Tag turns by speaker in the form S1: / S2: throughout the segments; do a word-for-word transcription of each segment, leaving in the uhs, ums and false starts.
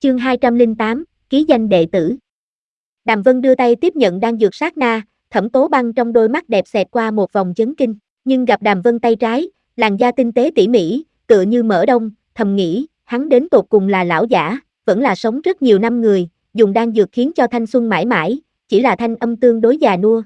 S1: Chương hai trăm lẻ tám, ký danh đệ tử. Đàm Vân đưa tay tiếp nhận đan dược sát na, Thẩm Tố Băng trong đôi mắt đẹp xẹt qua một vòng chấn kinh, nhưng gặp Đàm Vân tay trái, làn da tinh tế tỉ mỉ, tựa như mỡ đông, thầm nghĩ, hắn đến tột cùng là lão giả, vẫn là sống rất nhiều năm người, dùng đan dược khiến cho thanh xuân mãi mãi, chỉ là thanh âm tương đối già nua.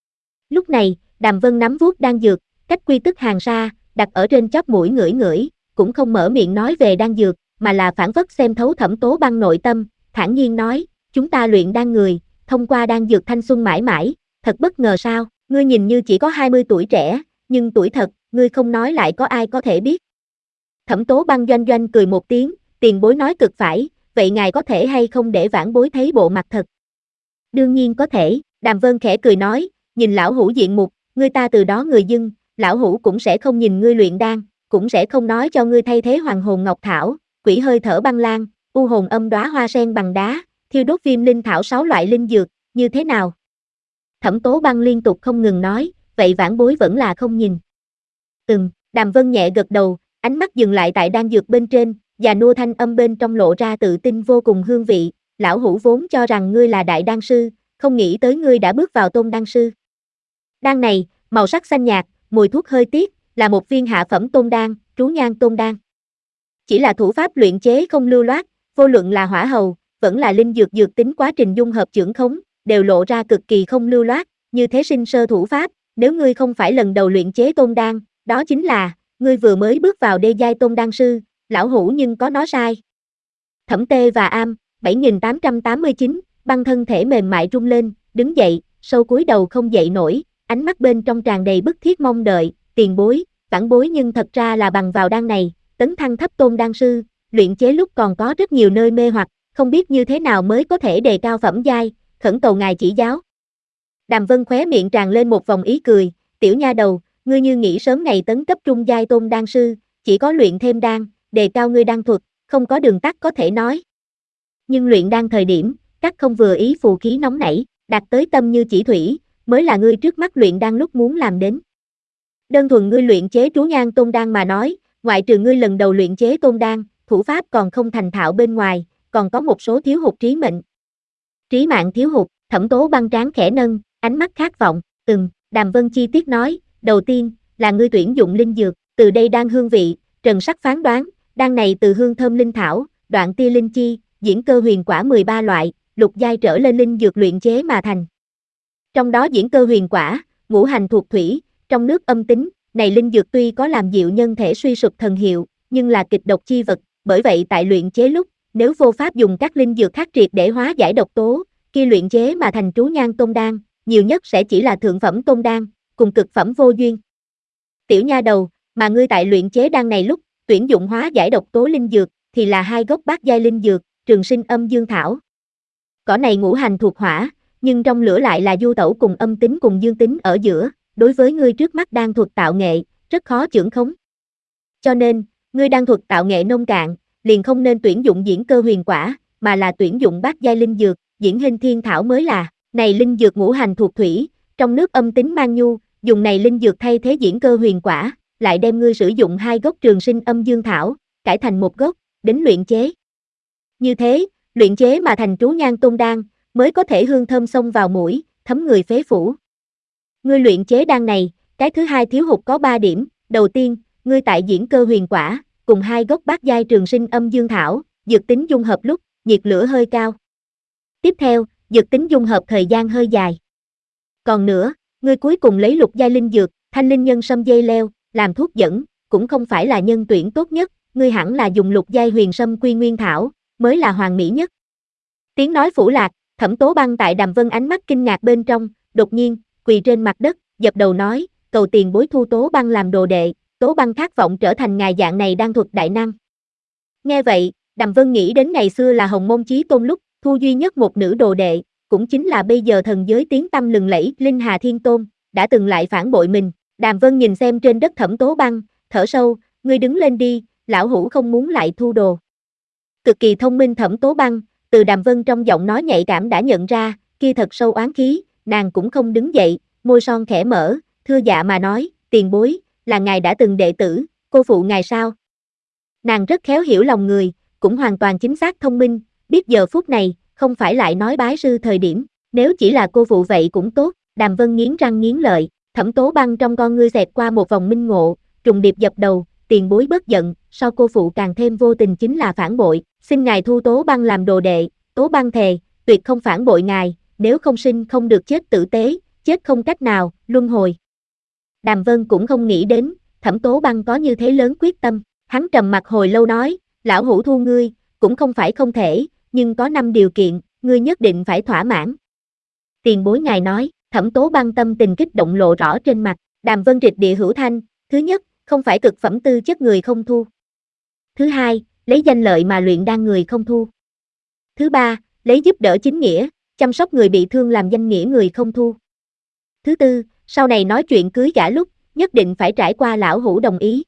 S1: Lúc này, Đàm Vân nắm vuốt đan dược, cách quy tức hàng xa, đặt ở trên chóp mũi ngửi ngửi, cũng không mở miệng nói về đan dược, mà là phản phất xem thấu Thẩm Tố Băng nội tâm, thản nhiên nói, chúng ta luyện đan người, thông qua đan dược thanh xuân mãi mãi, thật bất ngờ sao, ngươi nhìn như chỉ có hai mươi tuổi trẻ, nhưng tuổi thật, ngươi không nói lại có ai có thể biết. Thẩm Tố Băng doanh doanh cười một tiếng, tiền bối nói cực phải, vậy ngài có thể hay không để vãn bối thấy bộ mặt thật? Đương nhiên có thể, Đàm Vân khẽ cười nói, nhìn lão hủ diện mục, ngươi ta từ đó người dưng, lão hủ cũng sẽ không nhìn ngươi luyện đan, cũng sẽ không nói cho ngươi thay thế hoàng hồn ngọc thảo, quỷ hơi thở băng lan, u hồn âm đóa hoa sen bằng đá, thiêu đốt viêm linh thảo sáu loại linh dược, như thế nào? Thẩm Tố Băng liên tục không ngừng nói, vậy vãn bối vẫn là không nhìn. Ừm, Đàm Vân nhẹ gật đầu, ánh mắt dừng lại tại đan dược bên trên, già nua thanh âm bên trong lộ ra tự tin vô cùng hương vị, lão hủ vốn cho rằng ngươi là đại đan sư, không nghĩ tới ngươi đã bước vào tôn đan sư. Đan này, màu sắc xanh nhạt, mùi thuốc hơi tiết, là một viên hạ phẩm tôn đan, trú nhang tôn đan. Chỉ là thủ pháp luyện chế không lưu loát, vô luận là hỏa hầu, vẫn là linh dược dược tính quá trình dung hợp chưởng khống, đều lộ ra cực kỳ không lưu loát, như thế sinh sơ thủ pháp, nếu ngươi không phải lần đầu luyện chế tôn đan, đó chính là, ngươi vừa mới bước vào đê giai tôn đan sư, lão hủ nhưng có nói sai. Thẩm Tê và Am, bảy nghìn tám trăm tám mươi chín, Băng thân thể mềm mại rung lên, đứng dậy, sâu cúi đầu không dậy nổi, ánh mắt bên trong tràn đầy bức thiết mong đợi, tiền bối, vãn bối nhưng thật ra là bằng vào đan này, tấn thăng thấp tôn đan sư, luyện chế lúc còn có rất nhiều nơi mê hoặc, không biết như thế nào mới có thể đề cao phẩm giai, khẩn cầu ngài chỉ giáo. Đàm Vân khóe miệng tràn lên một vòng ý cười, tiểu nha đầu, ngươi như nghĩ sớm ngày tấn cấp trung giai tôn đan sư, chỉ có luyện thêm đan, đề cao ngươi đan thuật, không có đường tắt có thể nói. Nhưng luyện đan thời điểm, các không vừa ý phù khí nóng nảy, đạt tới tâm như chỉ thủy, mới là ngươi trước mắt luyện đan lúc muốn làm đến. Đơn thuần ngươi luyện chế trú nhang tôn đan mà nói, ngoại trừ ngươi lần đầu luyện chế tôn đan, thủ pháp còn không thành thạo bên ngoài, còn có một số thiếu hụt trí mệnh. Trí mạng thiếu hụt, Thẩm Tố Băng trán khẽ nâng, ánh mắt khát vọng, ừm, Đàm Vân chi tiết nói, đầu tiên, là ngươi tuyển dụng linh dược, từ đây đan hương vị, trần sắc phán đoán, đan này từ hương thơm linh thảo, đoạn tia linh chi, diễn cơ huyền quả mười ba loại, lục giai trở lên linh dược luyện chế mà thành. Trong đó diễn cơ huyền quả, ngũ hành thuộc thủy, trong nước âm tính, này linh dược tuy có làm dịu nhân thể suy sụp thần hiệu, nhưng là kịch độc chi vật, bởi vậy tại luyện chế lúc, nếu vô pháp dùng các linh dược khác triệt để hóa giải độc tố, khi luyện chế mà thành trú nhang tôn đan, nhiều nhất sẽ chỉ là thượng phẩm tôn đan, cùng cực phẩm vô duyên. Tiểu nha đầu, mà ngươi tại luyện chế đan này lúc, tuyển dụng hóa giải độc tố linh dược, thì là hai gốc bát giai linh dược, trường sinh âm dương thảo. Cỏ này ngũ hành thuộc hỏa, nhưng trong lửa lại là du tẩu cùng âm tính cùng dương tính ở giữa, đối với ngươi trước mắt đan thuật tạo nghệ, rất khó chưởng khống. Cho nên, ngươi đan thuật tạo nghệ nông cạn, liền không nên tuyển dụng diễn cơ huyền quả, mà là tuyển dụng bát giai linh dược, diễn hình thiên thảo mới là, này linh dược ngũ hành thuộc thủy, trong nước âm tính mang nhu, dùng này linh dược thay thế diễn cơ huyền quả, lại đem ngươi sử dụng hai gốc trường sinh âm dương thảo, cải thành một gốc, đến luyện chế. Như thế, luyện chế mà thành trú nhang tôn đan, mới có thể hương thơm xông vào mũi, thấm người phế phủ. Ngươi luyện chế đan này, cái thứ hai thiếu hụt có ba điểm, đầu tiên, ngươi tại diễn cơ huyền quả, cùng hai gốc bát giai trường sinh âm dương thảo, dược tính dung hợp lúc, nhiệt lửa hơi cao. Tiếp theo, dược tính dung hợp thời gian hơi dài. Còn nữa, ngươi cuối cùng lấy lục giai linh dược, thanh linh nhân sâm dây leo, làm thuốc dẫn, cũng không phải là nhân tuyển tốt nhất, ngươi hẳn là dùng lục giai huyền sâm quy nguyên thảo, mới là hoàn mỹ nhất. Tiếng nói phủ lạc, Thẩm Tố Băng tại Đàm Vân ánh mắt kinh ngạc bên trong, đột nhiên, quỳ trên mặt đất, dập đầu nói, cầu tiền bối thu Tố Băng làm đồ đệ, Tố Băng khát vọng trở thành ngài dạng này đan thuật đại năng. Nghe vậy, Đàm Vân nghĩ đến ngày xưa là Hồng Môn Chí Tôn lúc, thu duy nhất một nữ đồ đệ, cũng chính là bây giờ thần giới tiếng tăm lừng lẫy Linh Hà Thiên Tôn, đã từng lại phản bội mình. Đàm Vân nhìn xem trên đất Thẩm Tố Băng, thở sâu, ngươi đứng lên đi, lão hủ không muốn lại thu đồ. Cực kỳ thông minh Thẩm Tố Băng, từ Đàm Vân trong giọng nói nhạy cảm đã nhận ra, kia thật sâu oán khí, nàng cũng không đứng dậy, môi son khẽ mở, thưa dạ mà nói, tiền bối, là ngài đã từng đệ tử, cô phụ ngài sao? Nàng rất khéo hiểu lòng người, cũng hoàn toàn chính xác thông minh, biết giờ phút này, không phải lại nói bái sư thời điểm, nếu chỉ là cô phụ vậy cũng tốt, Đàm Vân nghiến răng nghiến lợi, Thẩm Tố Băng trong con ngươi xẹt qua một vòng minh ngộ, trùng điệp dập đầu, tiền bối bất giận, sau cô phụ càng thêm vô tình chính là phản bội, xin ngài thu Tố Băng làm đồ đệ, Tố Băng thề, tuyệt không phản bội ngài, nếu không sinh không được chết tử tế, chết không cách nào, luân hồi. Đàm Vân cũng không nghĩ đến, Thẩm Tố Băng có như thế lớn quyết tâm, hắn trầm mặt hồi lâu nói, lão hữu thu ngươi, cũng không phải không thể, nhưng có năm điều kiện, ngươi nhất định phải thỏa mãn. Tiền bối ngài nói, Thẩm Tố Băng tâm tình kích động lộ rõ trên mặt, Đàm Vân rịch địa hữu thanh, thứ nhất, không phải cực phẩm tư chất người không thu. Thứ hai, lấy danh lợi mà luyện đan người không thu. Thứ ba, lấy giúp đỡ chính nghĩa, chăm sóc người bị thương làm danh nghĩa người không thu. Thứ tư, sau này nói chuyện cưới gả lúc, nhất định phải trải qua lão hữu đồng ý.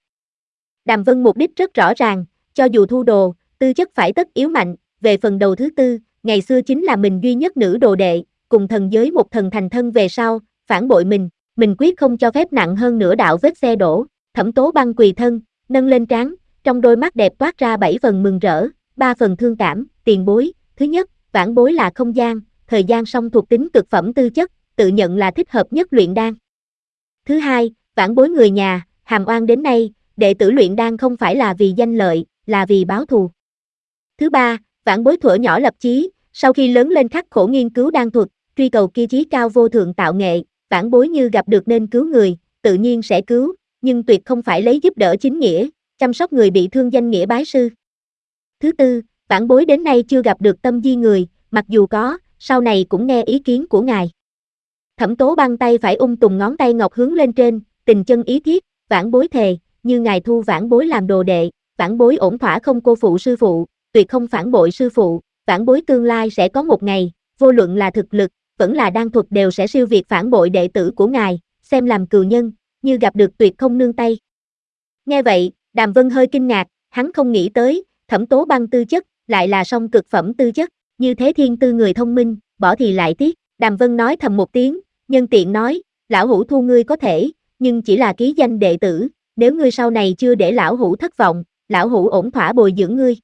S1: Đàm Vân mục đích rất rõ ràng, cho dù thu đồ, tư chất phải tất yếu mạnh, về phần đầu thứ tư, ngày xưa chính là mình duy nhất nữ đồ đệ, cùng thần giới một thần thành thân về sau, phản bội mình, mình quyết không cho phép nặng hơn nửa đạo vết xe đổ. Thẩm Tố Băng quỳ thân, nâng lên trán, trong đôi mắt đẹp toát ra bảy phần mừng rỡ, ba phần thương cảm, tiền bối, thứ nhất, vãn bối là không gian, thời gian song thuộc tính cực phẩm tư chất, tự nhận là thích hợp nhất luyện đan. Thứ hai, vãn bối người nhà, hàm oan đến nay, đệ tử luyện đan không phải là vì danh lợi, là vì báo thù. Thứ ba, vãn bối thuở nhỏ lập chí, sau khi lớn lên khắc khổ nghiên cứu đan thuật, truy cầu kia chí cao vô thượng tạo nghệ, vãn bối như gặp được nên cứu người, tự nhiên sẽ cứu, nhưng tuyệt không phải lấy giúp đỡ chính nghĩa, chăm sóc người bị thương danh nghĩa bái sư. Thứ tư, vãn bối đến nay chưa gặp được tâm di người, mặc dù có, sau này cũng nghe ý kiến của ngài. Thẩm Tố Băng tay phải ung tùng ngón tay ngọc hướng lên trên, tình chân ý thiết, vãn bối thề, như ngài thu vãn bối làm đồ đệ, vãn bối ổn thỏa không cô phụ sư phụ, tuyệt không phản bội sư phụ, vãn bối tương lai sẽ có một ngày, vô luận là thực lực, vẫn là đan thuật đều sẽ siêu việt phản bội đệ tử của ngài, xem làm cừu nhân, như gặp được tuyệt không nương tay. Nghe vậy, Đàm Vân hơi kinh ngạc, hắn không nghĩ tới, Thẩm Tố Băng tư chất, lại là song cực phẩm tư chất, như thế thiên tư người thông minh, bỏ thì lại tiếc. Đàm Vân nói thầm một tiếng, nhân tiện nói, lão hữu thu ngươi có thể, nhưng chỉ là ký danh đệ tử, nếu ngươi sau này chưa để lão hữu thất vọng, lão hữu ổn thỏa bồi dưỡng ngươi.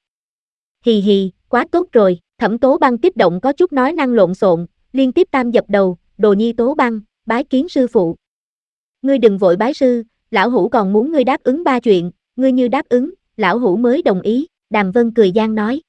S1: Hì hì, quá tốt rồi, Thẩm Tố Băng kích động có chút nói năng lộn xộn, liên tiếp tam dập đầu, đồ nhi Tố Băng, bái kiến sư phụ. Ngươi đừng vội bái sư, lão hữu còn muốn ngươi đáp ứng ba chuyện, ngươi như đáp ứng, lão hữu mới đồng ý, Đàm Vân cười gian nói.